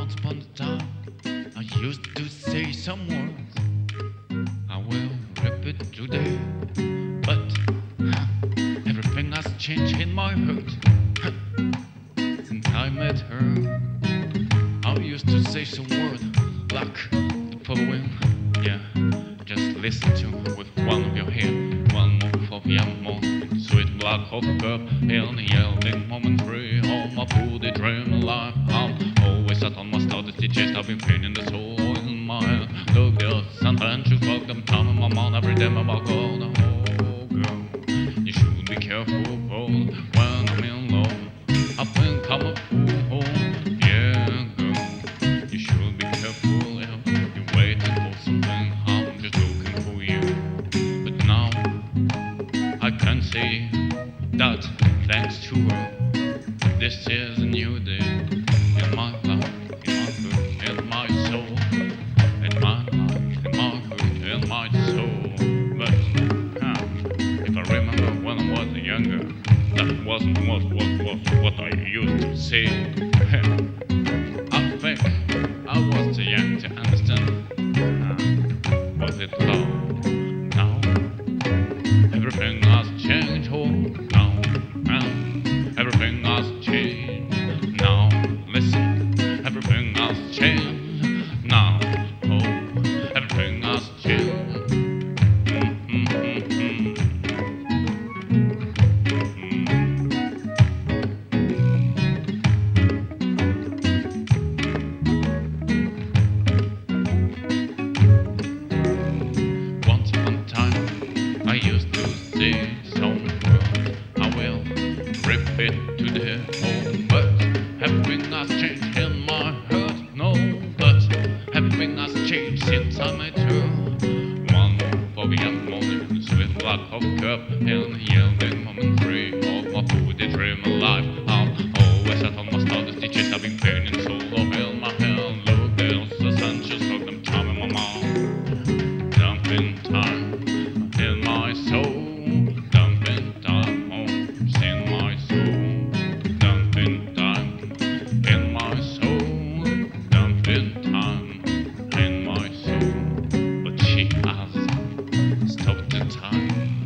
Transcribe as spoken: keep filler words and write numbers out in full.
Once upon a time, I used to say some words. I will repeat today, but huh, everything has changed in my heart huh, since I met her. I used to say some words like the following. Yeah, just listen to with one of your hair, one move of your mouth, sweet black coffee cup, and yielding momentary. All my booty dream alive. I'm always sat on my studies, the chest. I've been feeling the soul in my hand. Look, there's sometimes you fuck them time in my mind every day. I'm about gold. Oh, girl, you should be careful, boy, when I'm in love. I think I'm a fool. Yeah, girl, you should be careful if you're waiting for something. I'm just looking for you. But now I can see that thanks to her, this is a new day in my life, in my heart, in my soul, in my life, in my heart, in my soul. But huh, if I remember when I was younger, that wasn't what what what what I used to say. I think I was too young to understand. Huh, was it love? Now everything has changed. Oh, now, now everything has changed. Now listen, everything has changed. Now, oh, everything has changed. Mm-hmm-hmm-hmm. Once upon a time, I used to say some words. I will repeat to the whole world. Everything has changed in my heart. No, but everything has changed since I met her. One move of young morning, sweet black coffee cup, and yielding momentary of my booty dream alive. I'm always sat on my studies, the chest. I've been painting soul of in my hand. Look, there's the sunshine, struck them time in my mouth. Dumping time in my soul. Dumping time homes in my soul. Dumping time in my soul. Dumping time in my soul. But she has stopped the time.